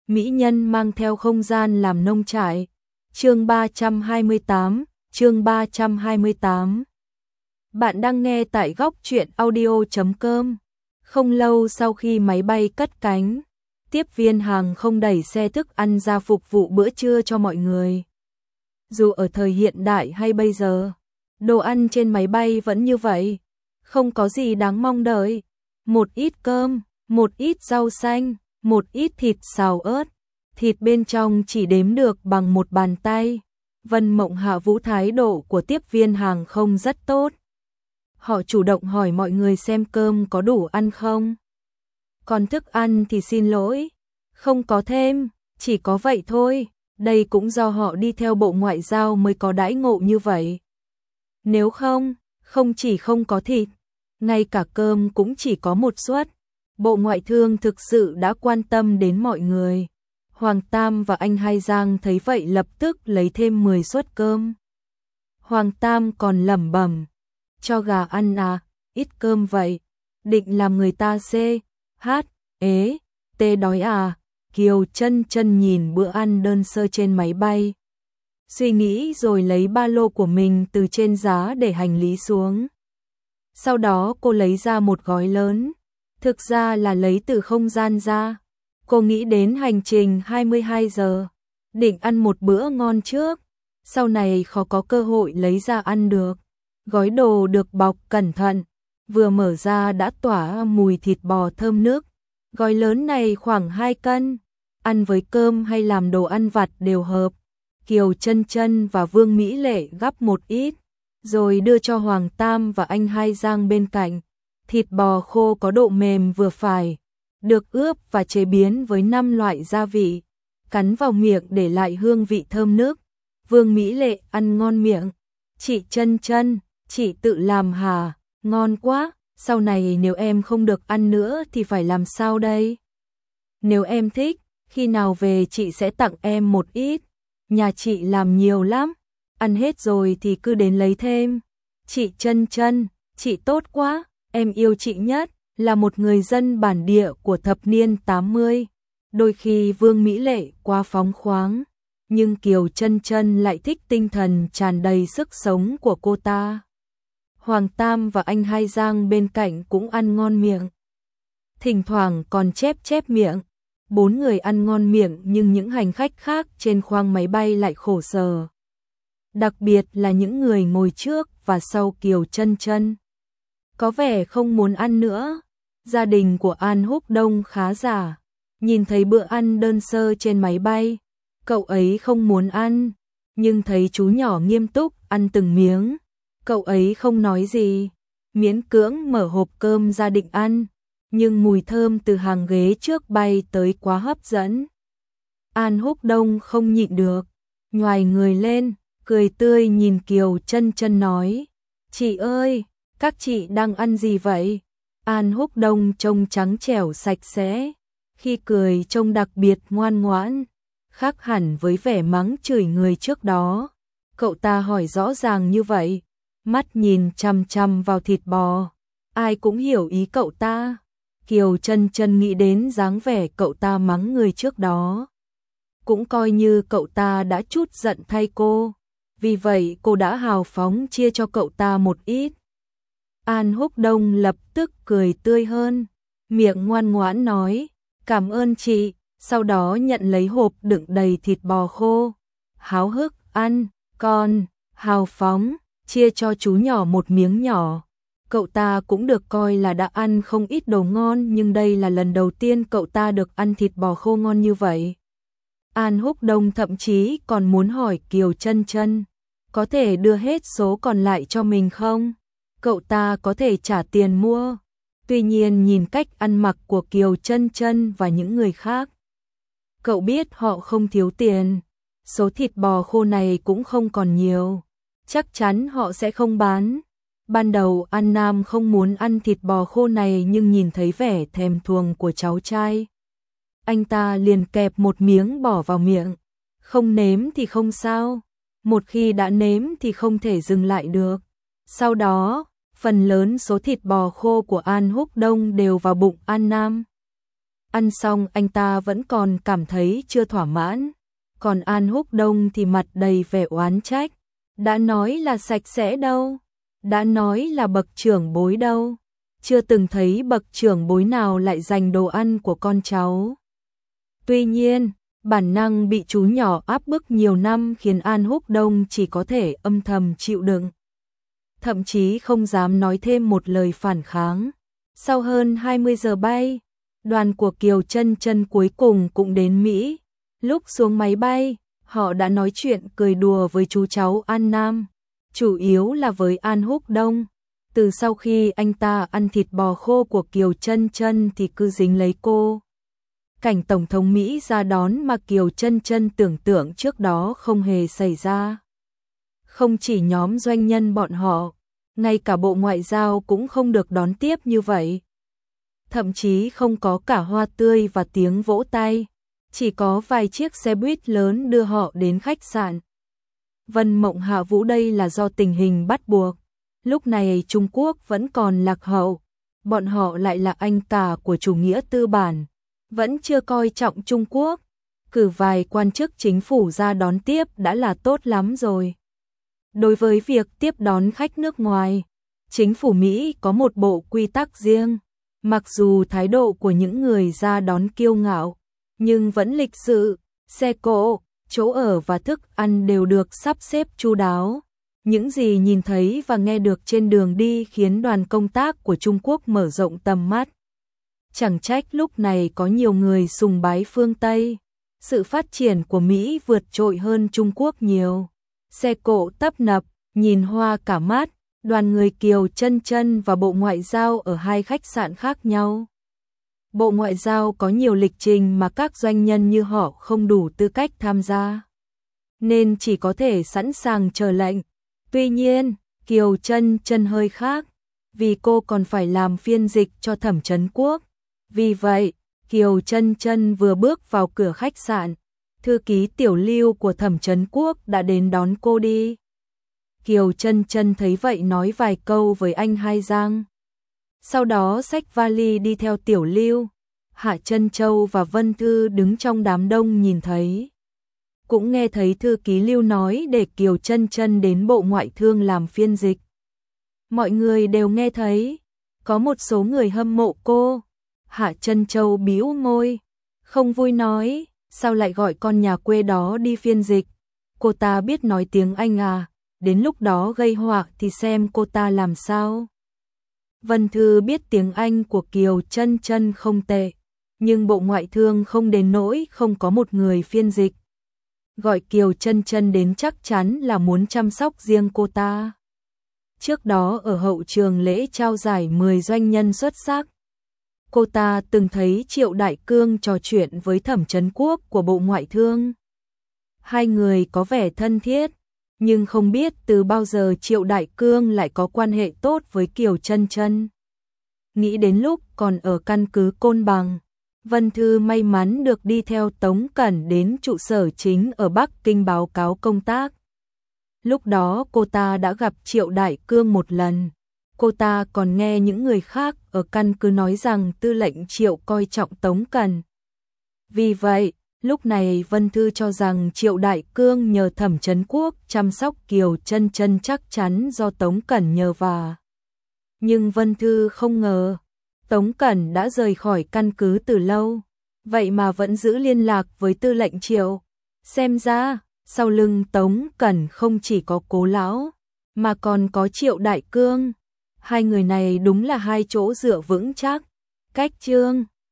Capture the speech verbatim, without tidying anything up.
mỹ nhân mang theo không gian làm nông trại. Chương ba trăm hai mươi tám, chương ba trăm hai mươi tám. Bạn đang nghe tại góc truyện audio chấm com. Không lâu sau khi máy bay cất cánh, tiếp viên hàng không đẩy xe thức ăn ra phục vụ bữa trưa cho mọi người. Dù ở thời hiện đại hay bây giờ, đồ ăn trên máy bay vẫn như vậy, không có gì đáng mong đợi. Một ít cơm, một ít rau xanh, một ít thịt xào ớt, thịt bên trong chỉ đếm được bằng một bàn tay. Vân Mộng Hạ Vũ thái độ của tiếp viên hàng không rất tốt. Họ chủ động hỏi mọi người xem cơm có đủ ăn không. Còn thức ăn thì xin lỗi, không có thêm, chỉ có vậy thôi. Đây cũng do họ đi theo Bộ Ngoại giao mới có đãi ngộ như vậy. Nếu không, không chỉ không có thịt, ngay cả cơm cũng chỉ có một suất. Bộ Ngoại thương thực sự đã quan tâm đến mọi người. Hoàng Tam và anh Hai Giang thấy vậy lập tức lấy thêm mười suất cơm. Hoàng Tam còn lẩm bẩm, cho gà ăn à, ít cơm vậy, định làm người ta xê, hát, ế, tê đói à. Kiều Chân Chân nhìn bữa ăn đơn sơ trên máy bay, suy nghĩ rồi lấy ba lô của mình từ trên giá để hành lý xuống. Sau đó cô lấy ra một gói lớn, thực ra là lấy từ không gian ra. Cô nghĩ đến hành trình hai mươi hai giờ, định ăn một bữa ngon trước, sau này khó có cơ hội lấy ra ăn được. Gói đồ được bọc cẩn thận, vừa mở ra đã tỏa mùi thịt bò thơm nước. Gói lớn này khoảng hai cân, ăn với cơm hay làm đồ ăn vặt đều hợp. Kiều Chân Chân và Vương Mỹ Lệ gắp một ít, rồi đưa cho Hoàng Tam và anh Hai Giang bên cạnh. Thịt bò khô có độ mềm vừa phải, được ướp và chế biến với năm loại gia vị, cắn vào miệng để lại hương vị thơm nước. Vương Mỹ Lệ ăn ngon miệng. Chị Chân Chân, chị tự làm hả? Ngon quá, sau này nếu em không được ăn nữa thì phải làm sao đây? Nếu em thích, khi nào về chị sẽ tặng em một ít. Nhà chị làm nhiều lắm, ăn hết rồi thì cứ đến lấy thêm. Chị Chân Chân, chị tốt quá, em yêu chị nhất. Là một người dân bản địa của thập niên tám mươi, đôi khi Vương Mỹ Lệ quá phóng khoáng, nhưng Kiều Chân Chân lại thích tinh thần tràn đầy sức sống của cô ta. Hoàng Tam và anh Hai Giang bên cạnh cũng ăn ngon miệng, thỉnh thoảng còn chép chép miệng. Bốn người ăn ngon miệng nhưng những hành khách khác trên khoang máy bay lại khổ sở. Đặc biệt là những người ngồi trước và sau Kiều Chân Chân, có vẻ không muốn ăn nữa. Gia đình của An Húc Đông khá giả, nhìn thấy bữa ăn đơn sơ trên máy bay, cậu ấy không muốn ăn, nhưng thấy chú nhỏ nghiêm túc ăn từng miếng, cậu ấy không nói gì, miễn cưỡng mở hộp cơm ra định ăn, nhưng mùi thơm từ hàng ghế trước bay tới quá hấp dẫn. An Húc Đông không nhịn được, nhoài người lên, cười tươi nhìn Kiều Chân Chân nói, chị ơi, các chị đang ăn gì vậy? An Húc Đông trông trắng trẻo sạch sẽ, khi cười trông đặc biệt ngoan ngoãn, khác hẳn với vẻ mắng chửi người trước đó. Cậu ta hỏi rõ ràng như vậy, mắt nhìn chằm chằm vào thịt bò, ai cũng hiểu ý cậu ta. Kiều Chân Chân nghĩ đến dáng vẻ cậu ta mắng người trước đó, cũng coi như cậu ta đã chút giận thay cô, vì vậy cô đã hào phóng chia cho cậu ta một ít. An Húc Đông lập tức cười tươi hơn, miệng ngoan ngoãn nói, cảm ơn chị, sau đó nhận lấy hộp đựng đầy thịt bò khô, háo hức ăn, còn hào phóng chia cho chú nhỏ một miếng nhỏ. Cậu ta cũng được coi là đã ăn không ít đồ ngon, nhưng đây là lần đầu tiên cậu ta được ăn thịt bò khô ngon như vậy. An Húc Đông thậm chí còn muốn hỏi Kiều Chân Chân, có thể đưa hết số còn lại cho mình không? Cậu ta có thể trả tiền mua. Tuy nhiên nhìn cách ăn mặc của Kiều Chân Chân và những người khác, cậu biết họ không thiếu tiền. Số thịt bò khô này cũng không còn nhiều, chắc chắn họ sẽ không bán. Ban đầu An Nam không muốn ăn thịt bò khô này, nhưng nhìn thấy vẻ thèm thuồng của cháu trai, anh ta liền kẹp một miếng bỏ vào miệng. Không nếm thì không sao, một khi đã nếm thì không thể dừng lại được. Sau đó, phần lớn số thịt bò khô của An Húc Đông đều vào bụng An Nam. Ăn xong anh ta vẫn còn cảm thấy chưa thỏa mãn, còn An Húc Đông thì mặt đầy vẻ oán trách. Đã nói là sạch sẽ đâu, đã nói là bậc trưởng bối đâu, chưa từng thấy bậc trưởng bối nào lại giành đồ ăn của con cháu. Tuy nhiên, bản năng bị chú nhỏ áp bức nhiều năm khiến An Húc Đông chỉ có thể âm thầm chịu đựng, thậm chí không dám nói thêm một lời phản kháng. Sau hơn hai mươi giờ bay, đoàn của Kiều Chân Chân cuối cùng cũng đến Mỹ. Lúc xuống máy bay, họ đã nói chuyện cười đùa với chú cháu An Nam, chủ yếu là với An Húc Đông. Từ sau khi anh ta ăn thịt bò khô của Kiều Chân Chân thì cứ dính lấy cô. Cảnh Tổng thống Mỹ ra đón mà Kiều Chân Chân tưởng tượng trước đó không hề xảy ra. Không chỉ nhóm doanh nhân bọn họ, ngay cả Bộ Ngoại giao cũng không được đón tiếp như vậy. Thậm chí không có cả hoa tươi và tiếng vỗ tay, chỉ có vài chiếc xe buýt lớn đưa họ đến khách sạn. Vân Mộng Hạ Vũ đây là do tình hình bắt buộc. Lúc này Trung Quốc vẫn còn lạc hậu, bọn họ lại là anh cả của chủ nghĩa tư bản, vẫn chưa coi trọng Trung Quốc, cử vài quan chức chính phủ ra đón tiếp đã là tốt lắm rồi. Đối với việc tiếp đón khách nước ngoài, chính phủ Mỹ có một bộ quy tắc riêng, mặc dù thái độ của những người ra đón kiêu ngạo, nhưng vẫn lịch sự, xe cộ, chỗ ở và thức ăn đều được sắp xếp chu đáo. Những gì nhìn thấy và nghe được trên đường đi khiến đoàn công tác của Trung Quốc mở rộng tầm mắt. Chẳng trách lúc này có nhiều người sùng bái phương Tây. Sự phát triển của Mỹ vượt trội hơn Trung Quốc nhiều. Xe cộ tấp nập, nhìn hoa cả mắt, đoàn người Kiều Chân Chân và Bộ Ngoại giao ở hai khách sạn khác nhau. Bộ Ngoại giao có nhiều lịch trình mà các doanh nhân như họ không đủ tư cách tham gia, nên chỉ có thể sẵn sàng chờ lệnh. Tuy nhiên, Kiều Chân Chân hơi khác, vì cô còn phải làm phiên dịch cho Thẩm Chấn Quốc. Vì vậy, Kiều Chân Chân vừa bước vào cửa khách sạn, thư ký Tiểu Lưu của Thẩm Chấn Quốc đã đến đón cô đi. Kiều Chân Chân thấy vậy nói vài câu với anh Hai Giang. Sau đó xách vali đi theo Tiểu Lưu. Hạ Trân Châu và Vân Thư đứng trong đám đông nhìn thấy. Cũng nghe thấy thư ký Lưu nói để Kiều Chân Chân đến Bộ Ngoại thương làm phiên dịch. Mọi người đều nghe thấy, có một số người hâm mộ cô. Hạ Trân Châu bĩu môi, không vui nói, sao lại gọi con nhà quê đó đi phiên dịch? Cô ta biết nói tiếng Anh à, đến lúc đó gây họa thì xem cô ta làm sao. Vân Thư biết tiếng Anh của Kiều Chân Chân không tệ, nhưng Bộ Ngoại thương không đến nỗi không có một người phiên dịch. Gọi Kiều Chân Chân đến chắc chắn là muốn chăm sóc riêng cô ta. Trước đó ở hậu trường lễ trao giải mười doanh nhân xuất sắc, cô ta từng thấy Triệu Đại Cương trò chuyện với Thẩm Chấn Quốc của Bộ Ngoại thương. Hai người có vẻ thân thiết, nhưng không biết từ bao giờ Triệu Đại Cương lại có quan hệ tốt với Kiều Chân Chân. Nghĩ đến lúc còn ở căn cứ Côn Bằng, Vân Thư may mắn được đi theo Tống Cẩn đến trụ sở chính ở Bắc Kinh báo cáo công tác. Lúc đó cô ta đã gặp Triệu Đại Cương một lần. Cô ta còn nghe những người khác ở căn cứ nói rằng tư lệnh Triệu coi trọng Tống Cẩn. Vì vậy, lúc này Vân Thư cho rằng Triệu Đại Cương nhờ Thẩm Chấn Quốc chăm sóc Kiều Chân Chân chắc chắn do Tống Cẩn nhờ vả. Nhưng Vân Thư không ngờ, Tống Cẩn đã rời khỏi căn cứ từ lâu, vậy mà vẫn giữ liên lạc với tư lệnh Triệu. Xem ra, sau lưng Tống Cẩn không chỉ có Cố lão, mà còn có Triệu Đại Cương. Hai người này đúng là hai chỗ dựa vững chắc. Cách chương